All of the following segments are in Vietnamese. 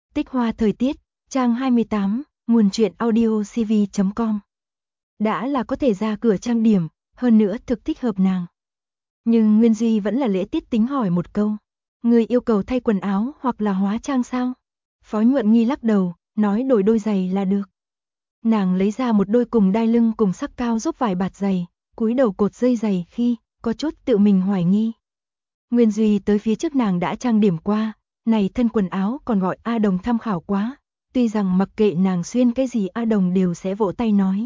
Tích hoa thời tiết, trang 28, nguồn truyện audio cv.com. Đã là có thể ra cửa trang điểm, hơn nữa thực thích hợp nàng. Nhưng Nguyên Duy vẫn là lễ tiết tính hỏi một câu. Người yêu cầu thay quần áo hoặc là hóa trang sao? Phó Nhuận Nghi lắc đầu, nói đổi đôi giày là được. Nàng lấy ra một đôi cùng đai lưng cùng sắc cao giúp vài bạt giày, cúi đầu cột dây giày khi, có chút tự mình hoài nghi. Nguyên Duy tới phía trước nàng đã trang điểm qua, này thân quần áo còn gọi A Đồng tham khảo quá, tuy rằng mặc kệ nàng xuyên cái gì A Đồng đều sẽ vỗ tay nói.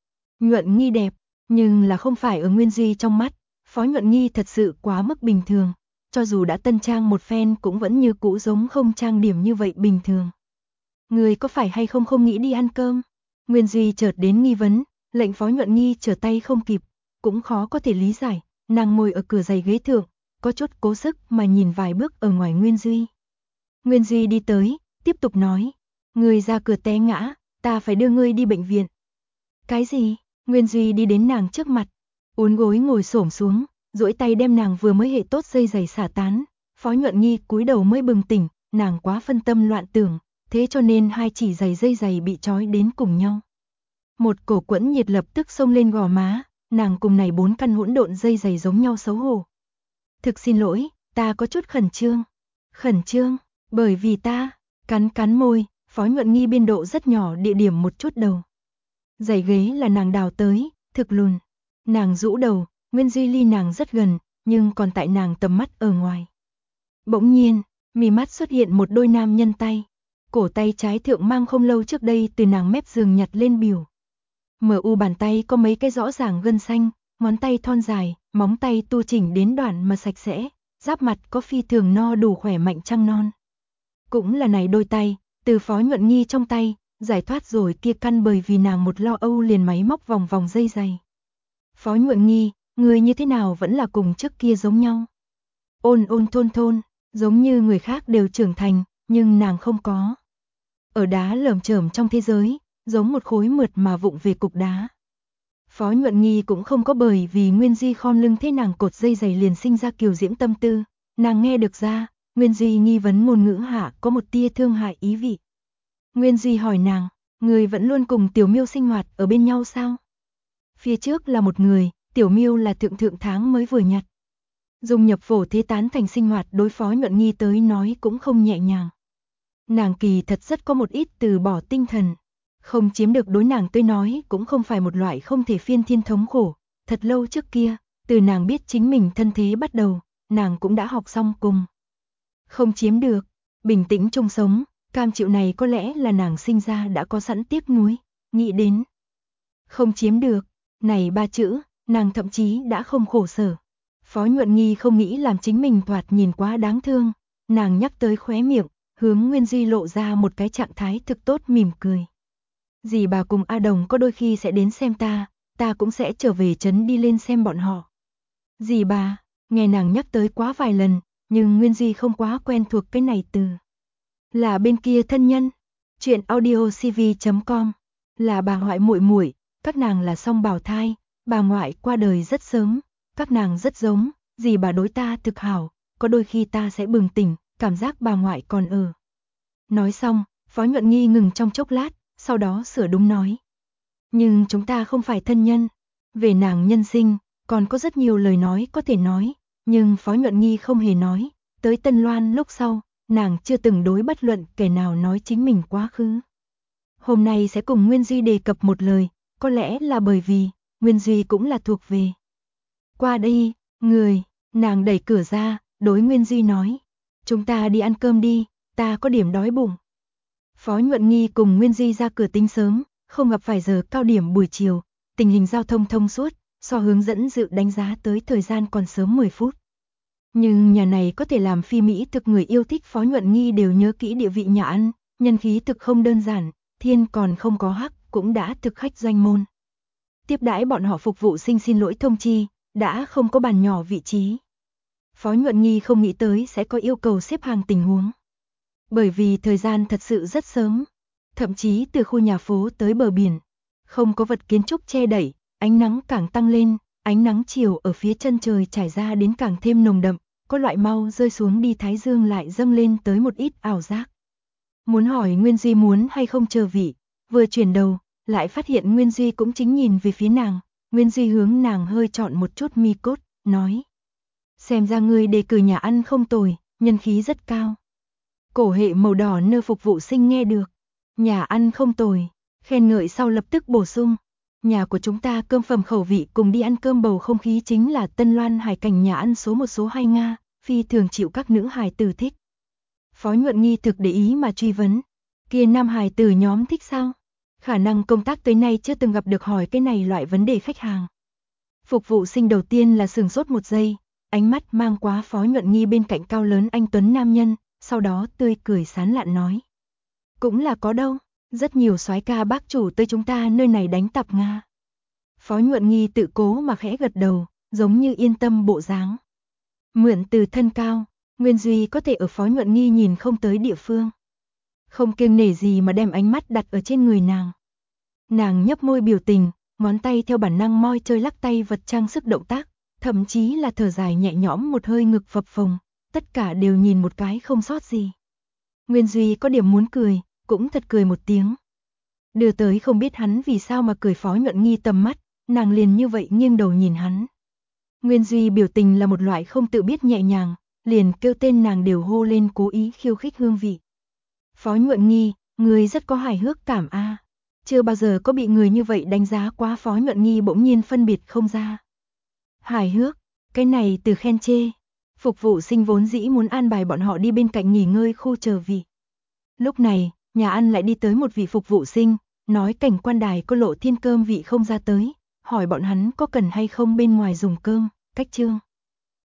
Nhuận Nghi đẹp, nhưng là không phải ở Nguyên Duy trong mắt, Phó Nhuận Nghi thật sự quá mức bình thường, cho dù đã tân trang một phen cũng vẫn như cũ giống không trang điểm như vậy bình thường. Người có phải hay không nghĩ đi ăn cơm? Nguyên Duy chợt đến nghi vấn, lệnh Phó Nhuận Nghi trở tay không kịp, cũng khó có thể lý giải, nàng ngồi ở cửa giày ghế thượng, có chút cố sức mà nhìn vài bước ở ngoài Nguyên Duy. Nguyên Duy đi tới, tiếp tục nói, người ra cửa té ngã, ta phải đưa ngươi đi bệnh viện. Cái gì? Nguyên Duy đi đến nàng trước mặt, uốn gối ngồi xổm xuống, duỗi tay đem nàng vừa mới hệ tốt dây giày xả tán. Phó Nhuận Nghi cúi đầu mới bừng tỉnh, nàng quá phân tâm loạn tưởng, thế cho nên hai chỉ giày dây giày bị trói đến cùng nhau. Một cổ quẫn nhiệt lập tức xông lên gò má, nàng cùng này 4 căn hỗn độn dây giày giống nhau xấu hổ. Thực xin lỗi, ta có chút khẩn trương. Khẩn trương, bởi vì ta, cắn môi, Phó Nhuận Nghi biên độ rất nhỏ địa điểm một chút đầu. Giày ghế là nàng đào tới, thực lùn. Nàng rũ đầu, Nguyên Duy ly nàng rất gần, nhưng còn tại nàng tầm mắt ở ngoài. Bỗng nhiên, mí mắt xuất hiện một đôi nam nhân tay. Cổ tay trái thượng mang không lâu trước đây từ nàng mép giường nhặt lên biểu. MU bàn tay có mấy cái rõ ràng gân xanh, ngón tay thon dài, móng tay tu chỉnh đến đoạn mà sạch sẽ, giáp mặt có phi thường no đủ khỏe mạnh trăng non. Cũng là này đôi tay, từ Phó Nhuận Nghi trong tay, giải thoát rồi kia căn bởi vì nàng một lo âu liền máy móc vòng vòng dây giày. Phó Nhuận Nghi, người như thế nào vẫn là cùng trước kia giống nhau. Ôn thôn, giống như người khác đều trưởng thành, nhưng nàng không có. Ở đá lởm chởm trong thế giới, giống một khối mượt mà vụng về cục đá. Phó Nhuận Nghi cũng không có bởi vì Nguyên Duy khom lưng thế nàng cột dây giày liền sinh ra kiều diễm tâm tư, nàng nghe được ra, Nguyên Duy nghi vấn ngôn ngữ hạ có một tia thương hại ý vị. Nguyên Duy hỏi nàng, người vẫn luôn cùng Tiểu Miêu sinh hoạt ở bên nhau sao? Phía trước là một người, Tiểu Miêu là thượng tháng mới vừa nhặt. Dùng nhập phổ thế tán thành sinh hoạt đối Phó Nhuận Nghi tới nói cũng không nhẹ nhàng. Nàng kỳ thật rất có một ít từ bỏ tinh thần. Không chiếm được đối nàng tới nói cũng không phải một loại không thể phiên thiên thống khổ. Thật lâu trước kia, từ nàng biết chính mình thân thế bắt đầu, nàng cũng đã học xong cùng. Không chiếm được, bình tĩnh chung sống, cam chịu này có lẽ là nàng sinh ra đã có sẵn tiếc nuối, nghĩ đến. Không chiếm được, này 3 chữ, nàng thậm chí đã không khổ sở. Phó Nhuận Nghi không nghĩ làm chính mình thoạt nhìn quá đáng thương, nàng nhắc tới khóe miệng, hướng Nguyên Duy lộ ra một cái trạng thái thực tốt mỉm cười. Dì bà cùng A Đồng có đôi khi sẽ đến xem ta cũng sẽ trở về trấn đi lên xem bọn họ. Dì bà, nghe nàng nhắc tới quá vài lần, nhưng Nguyên Duy không quá quen thuộc cái này từ. Là bên kia thân nhân, chuyện audio cv.com, là bà ngoại muội muội, các nàng là song bào thai, bà ngoại qua đời rất sớm, các nàng rất giống, dì bà đối ta thực hảo, có đôi khi ta sẽ bừng tỉnh, cảm giác bà ngoại còn ở. Nói xong, Phó Nhuận Nghi ngừng trong chốc lát, sau đó sửa đúng nói. Nhưng chúng ta không phải thân nhân. Về nàng nhân sinh, còn có rất nhiều lời nói có thể nói, nhưng Phó Nhuận Nghi không hề nói. Tới Tân Loan lúc sau, nàng chưa từng đối bất luận kẻ nào nói chính mình quá khứ. Hôm nay sẽ cùng Nguyên Duy đề cập một lời, có lẽ là bởi vì, Nguyên Duy cũng là thuộc về. Qua đây, người, nàng đẩy cửa ra, đối Nguyên Duy nói. Chúng ta đi ăn cơm đi, ta có điểm đói bụng. Phó Nhuận Nghi cùng Nguyên Duy ra cửa tính sớm, không gặp phải giờ cao điểm buổi chiều, tình hình giao thông thông suốt, so hướng dẫn dự đánh giá tới thời gian còn sớm 10 phút. Nhưng nhà này có thể làm phi Mỹ thực người yêu thích Phó Nhuận Nghi đều nhớ kỹ địa vị nhà ăn, nhân khí thực không đơn giản, thiên còn không có hắc, cũng đã thực khách doanh môn. Tiếp đãi bọn họ phục vụ xin lỗi thông chi, đã không có bàn nhỏ vị trí. Phó Nhuận Nghi không nghĩ tới sẽ có yêu cầu xếp hàng tình huống. Bởi vì thời gian thật sự rất sớm, thậm chí từ khu nhà phố tới bờ biển, không có vật kiến trúc che đậy, ánh nắng càng tăng lên, ánh nắng chiều ở phía chân trời trải ra đến càng thêm nồng đậm, có loại mau rơi xuống đi thái dương lại dâng lên tới một ít ảo giác. Muốn hỏi Nguyên Duy muốn hay không chờ vị, vừa chuyển đầu, lại phát hiện Nguyên Duy cũng chính nhìn về phía nàng. Nguyên Duy hướng nàng hơi chọn một chút mi cốt, nói. Xem ra ngươi đề cử nhà ăn không tồi, nhân khí rất cao. Cổ hệ màu đỏ nơ phục vụ sinh nghe được. Nhà ăn không tồi, khen ngợi sau lập tức bổ sung. Nhà của chúng ta cơm phẩm khẩu vị cùng đi ăn cơm bầu không khí chính là Tân Loan Hải Cảnh nhà ăn số 1 số 2 Nga, phi thường chịu các nữ hài tử thích. Phó Nhuận Nghi thực để ý mà truy vấn. Kia nam hài tử nhóm thích sao? Khả năng công tác tới nay chưa từng gặp được hỏi cái này loại vấn đề khách hàng. Phục vụ sinh đầu tiên là sừng sốt một giây, ánh mắt mang quá Phó Nhuận Nghi bên cạnh cao lớn anh tuấn nam nhân, sau đó tươi cười sán lạn nói. Cũng là có đâu, rất nhiều soái ca bác chủ tới chúng ta nơi này đánh tập Nga. Phó Nhuận Nghi tự cố mà khẽ gật đầu, giống như yên tâm bộ dáng. Mượn từ thân cao, Nguyên Duy có thể ở Phó Nhuận Nghi nhìn không tới địa phương. Không kiêng nể gì mà đem ánh mắt đặt ở trên người nàng. Nàng nhấp môi biểu tình, ngón tay theo bản năng moi chơi lắc tay vật trang sức động tác, thậm chí là thở dài nhẹ nhõm một hơi ngực phập phồng, tất cả đều nhìn một cái không sót gì. Nguyên Duy có điểm muốn cười, cũng thật cười một tiếng. Đưa tới không biết hắn vì sao mà cười. Phó Nhuận Nghi tầm mắt, nàng liền như vậy nghiêng đầu nhìn hắn. Nguyên Duy biểu tình là một loại không tự biết nhẹ nhàng, liền kêu tên nàng đều hô lên cố ý khiêu khích hương vị. Phó Nhuận Nghi, người rất có hài hước cảm a. Chưa bao giờ có bị người như vậy đánh giá quá. Phó Nhuận Nghi bỗng nhiên phân biệt không ra. Hài hước, cái này từ khen chê. Phục vụ sinh vốn dĩ muốn an bài bọn họ đi bên cạnh nghỉ ngơi khu chờ vị. Lúc này, nhà ăn lại đi tới một vị phục vụ sinh, nói cảnh quan đài có lộ thiên cơm vị không ra tới, hỏi bọn hắn có cần hay không bên ngoài dùng cơm, cách trương.